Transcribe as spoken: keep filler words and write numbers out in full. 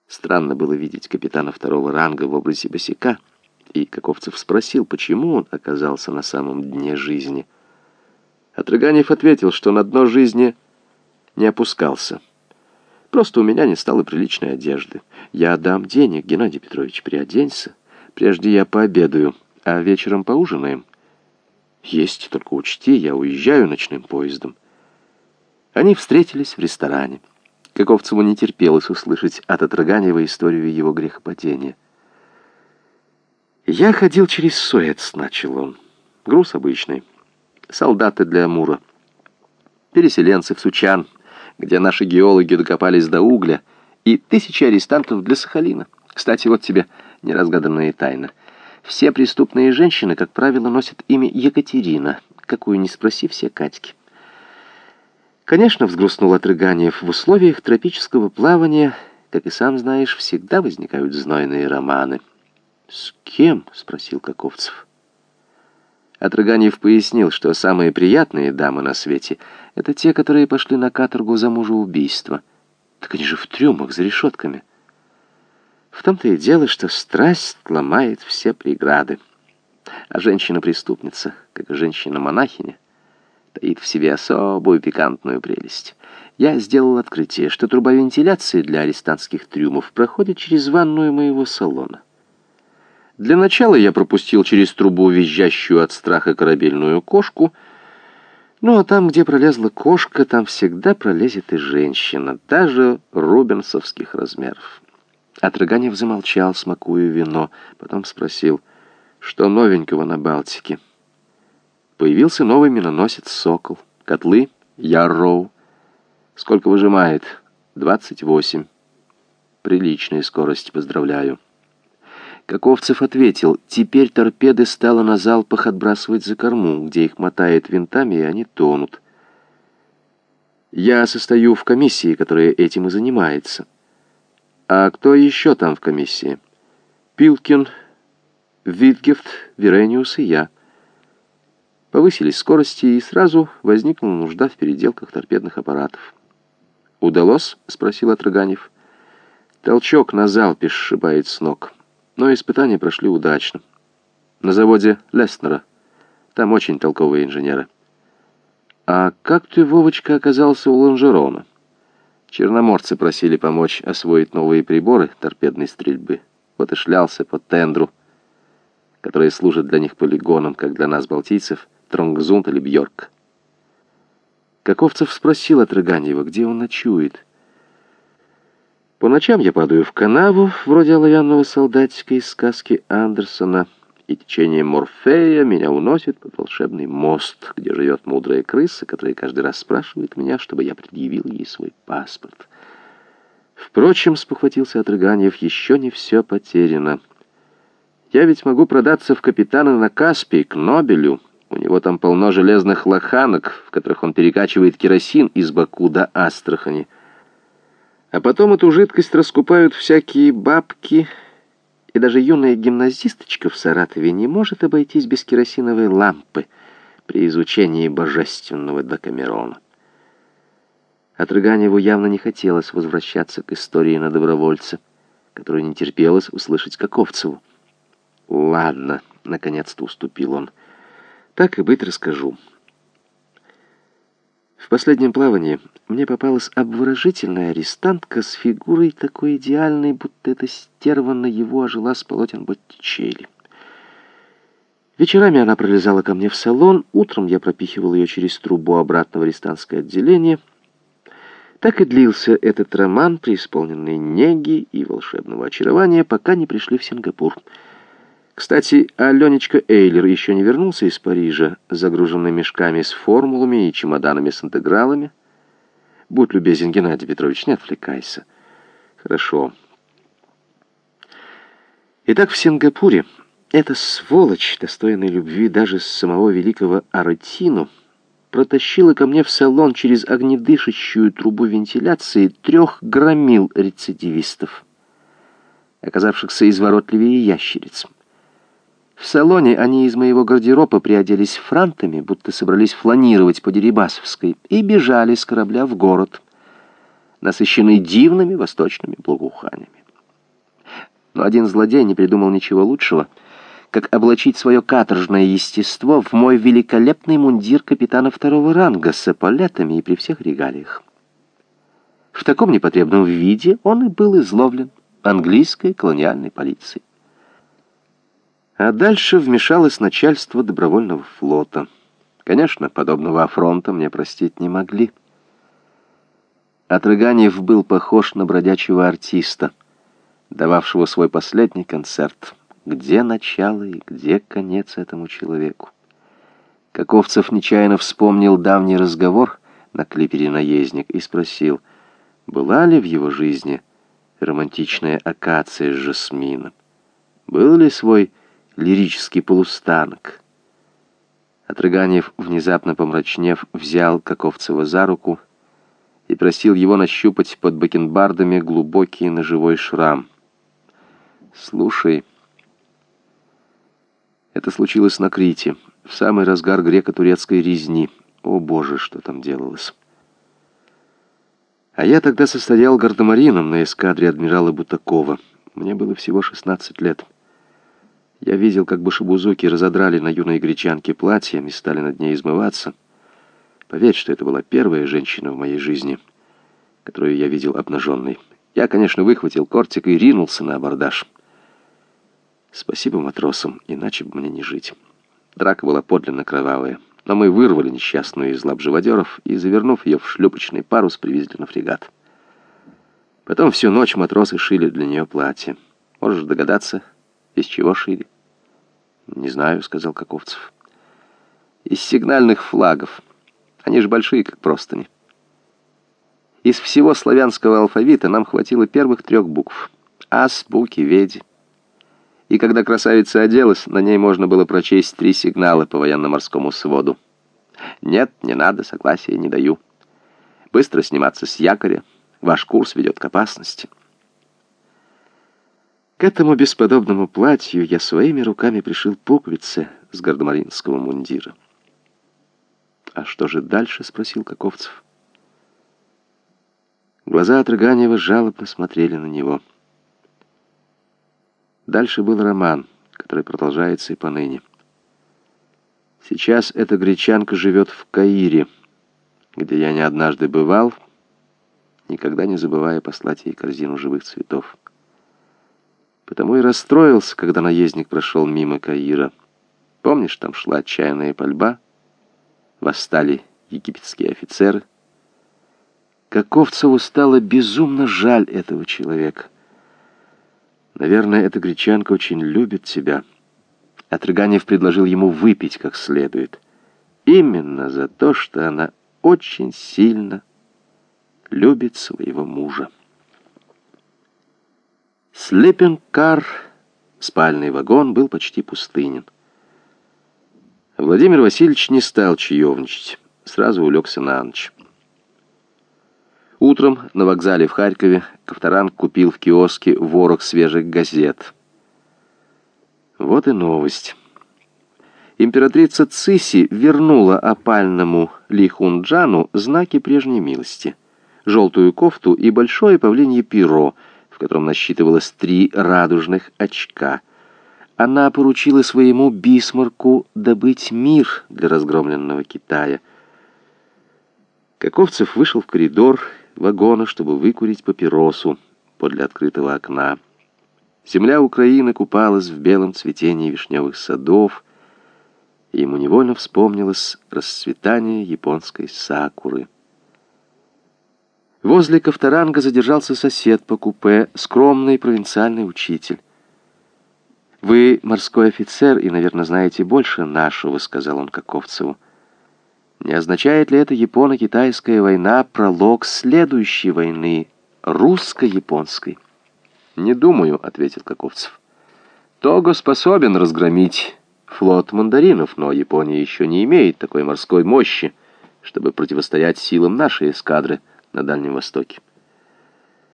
Странно было видеть капитана второго ранга в образе босяка, и Каковцев спросил, почему он оказался на самом дне жизни. Отрыганев ответил, что на дно жизни не опускался. Просто у меня не стало приличной одежды. Я дам денег, Геннадий Петрович, приоденься. Прежде я пообедаю, а вечером поужинаем. Есть, только учти, я уезжаю ночным поездом. Они встретились в ресторане. Каковцеву не терпелось услышать от Отрыганева историю его грехопадения. «Я ходил через Суэц», — начал он. «Груз обычный. Солдаты для Амура. Переселенцы в Сучан, где наши геологи докопались до угля, и тысячи арестантов для Сахалина. Кстати, вот тебе неразгаданная тайна. Все преступные женщины, как правило, носят имя Екатерина, какую ни спроси, все Катьки». Конечно, взгрустнул Отрыганев, в условиях тропического плавания, как и сам знаешь, всегда возникают знойные романы. «С кем?» — спросил Каковцев. Отрыганев пояснил, что самые приятные дамы на свете — это те, которые пошли на каторгу за мужеубийство. Так они же в трюмах, за решетками. В том-то и дело, что страсть ломает все преграды. А женщина-преступница, как и женщина-монахиня, таит в себе особую пикантную прелесть. Я сделал открытие, что труба вентиляции для арестантских трюмов проходит через ванную моего салона. Для начала я пропустил через трубу визжащую от страха корабельную кошку, ну а там, где пролезла кошка, там всегда пролезет и женщина, даже рубенсовских размеров. Отрыганев замолчал, смакуя вино, потом спросил, что новенького на Балтике. Появился новый миноносец «Сокол». Котлы «Ярроу». Сколько выжимает? двадцать восемь. Приличная скорость, поздравляю. Каковцев ответил, теперь торпеды стало на залпах отбрасывать за корму, где их мотает винтами, и они тонут. Я состою в комиссии, которая этим и занимается. А кто еще там в комиссии? Пилкин, Витгефт, Верениус и я. Повысились скорости, и сразу возникла нужда в переделках торпедных аппаратов. «Удалось?» — спросил Отрыганев. «Толчок на залпе сшибает с ног. Но испытания прошли удачно. На заводе Леснера. Там очень толковые инженеры». «А как ты, Вовочка, оказался у Лонжерона?» Черноморцы просили помочь освоить новые приборы торпедной стрельбы. Вот и шлялся по тендру, которые служат для них полигоном, как для нас, балтийцев, Тронгзунд или Бьорк. Каковцев спросил Отрыганева, где он ночует. «По ночам я падаю в канаву, вроде оловянного солдатика из сказки Андерсона, и течением Морфея меня уносит под волшебный мост, где живет мудрая крыса, которая каждый раз спрашивает меня, чтобы я предъявил ей свой паспорт». Впрочем, спохватился Отрыганев, еще не все потеряно. Я ведь могу продаться в капитаны на Каспий, к Нобелю. У него там полно железных лоханок, в которых он перекачивает керосин из Баку до Астрахани. А потом эту жидкость раскупают всякие бабки, и даже юная гимназисточка в Саратове не может обойтись без керосиновой лампы при изучении божественного Декамерона. Отрыганеву явно не хотелось возвращаться к истории на добровольца, которую не терпелось услышать Каковцеву. «Ладно», — наконец-то уступил он. «Так и быть, расскажу. В последнем плавании мне попалась обворожительная арестантка с фигурой такой идеальной, будто эта стерва на его ожила с полотен Боттичелли. Вечерами она пролезала ко мне в салон, утром я пропихивал ее через трубу обратно в арестантское отделение. Так и длился этот роман, преисполненный неги и волшебного очарования, пока не пришли в Сингапур. Кстати, Аленечка Эйлер еще не вернулся из Парижа, загруженный мешками с формулами и чемоданами с интегралами. Будь любезен, Геннадий Петрович, не отвлекайся. Хорошо. Итак, в Сингапуре эта сволочь, достойная любви даже самого великого Аретину, протащила ко мне в салон через огнедышащую трубу вентиляции трех громил рецидивистов, оказавшихся изворотливее ящериц. В салоне они из моего гардероба приоделись франтами, будто собрались фланировать по Дерибасовской, и бежали с корабля в город, насыщенный дивными восточными благоуханиями. Но один злодей не придумал ничего лучшего, как облачить свое каторжное естество в мой великолепный мундир капитана второго ранга с эполетами и при всех регалиях. В таком непотребном виде он и был изловлен английской колониальной полицией. А дальше вмешалось начальство добровольного флота. Конечно, подобного афронта мне простить не могли. Отрыганьев был похож на бродячего артиста, дававшего свой последний концерт. Где начало и где конец этому человеку? Каковцев нечаянно вспомнил давний разговор на клипере «Наездник» и спросил, была ли в его жизни романтичная акация с жасмином? Был ли свой лирический полустанок? Отрыганьев, внезапно помрачнев, взял Каковцева за руку и просил его нащупать под бакенбардами глубокий ножевой шрам. «Слушай, это случилось на Крите, в самый разгар греко-турецкой резни. О, Боже, что там делалось! А я тогда состоял гардемарином на эскадре адмирала Бутакова. Мне было всего шестнадцать лет. Я видел, как башибузуки разодрали на юной гречанке платье и стали над ней измываться. Поверь, что это была первая женщина в моей жизни, которую я видел обнаженной. Я, конечно, выхватил кортик и ринулся на абордаж. Спасибо матросам, иначе бы мне не жить. Драка была подлинно кровавая, но мы вырвали несчастную из лап живодеров и, завернув ее в шлюпочный парус, привезли на фрегат. Потом всю ночь матросы шили для нее платье. Можешь догадаться, из чего шили? «Не знаю», — сказал Каковцев. «Из сигнальных флагов. Они же большие, как простыни. Из всего славянского алфавита нам хватило первых трех букв. Ас, буки, веди. И когда красавица оделась, на ней можно было прочесть три сигнала по военно-морскому своду. Нет, не надо, согласия не даю. Быстро сниматься с якоря. Ваш курс ведет к опасности». К этому бесподобному платью я своими руками пришил пуговицы с гардемаринского мундира. «А что же дальше?» — спросил Каковцев. Глаза Отрыганьева жалобно смотрели на него. Дальше был роман, который продолжается и поныне. Сейчас эта гречанка живет в Каире, где я не однажды бывал, никогда не забывая послать ей корзину живых цветов. Потому и расстроился, когда наездник прошел мимо Каира. Помнишь, там шла отчаянная пальба, восстали египетские офицеры. Каковцеву стало безумно жаль этого человека. Наверное, эта гречанка очень любит тебя. Отрыганьев предложил ему выпить как следует. Именно за то, что она очень сильно любит своего мужа. Слипинг-кар, спальный вагон, был почти пустынен. Владимир Васильевич не стал чаевничать, сразу улегся на ночь. Утром на вокзале в Харькове Ковторанг купил в киоске ворох свежих газет. Вот и новость. Императрица Цыси вернула опальному Ли Хунджану знаки прежней милости: желтую кофту и большое павлинье перо, в котором насчитывалось три радужных очка. Она поручила своему Бисмарку добыть мир для разгромленного Китая. Каковцев вышел в коридор вагона, чтобы выкурить папиросу подле открытого окна. Земля Украины купалась в белом цветении вишневых садов, и ему невольно вспомнилось расцветание японской сакуры. Возле Ковторанга задержался сосед по купе, скромный провинциальный учитель. «Вы морской офицер и, наверное, знаете больше нашего», — сказал он Каковцеву. «Не означает ли это японо-китайская война пролог следующей войны, русско-японской?» «Не думаю», — ответил Каковцев. «Того способен разгромить флот мандаринов, но Япония еще не имеет такой морской мощи, чтобы противостоять силам нашей эскадры на Дальнем Востоке.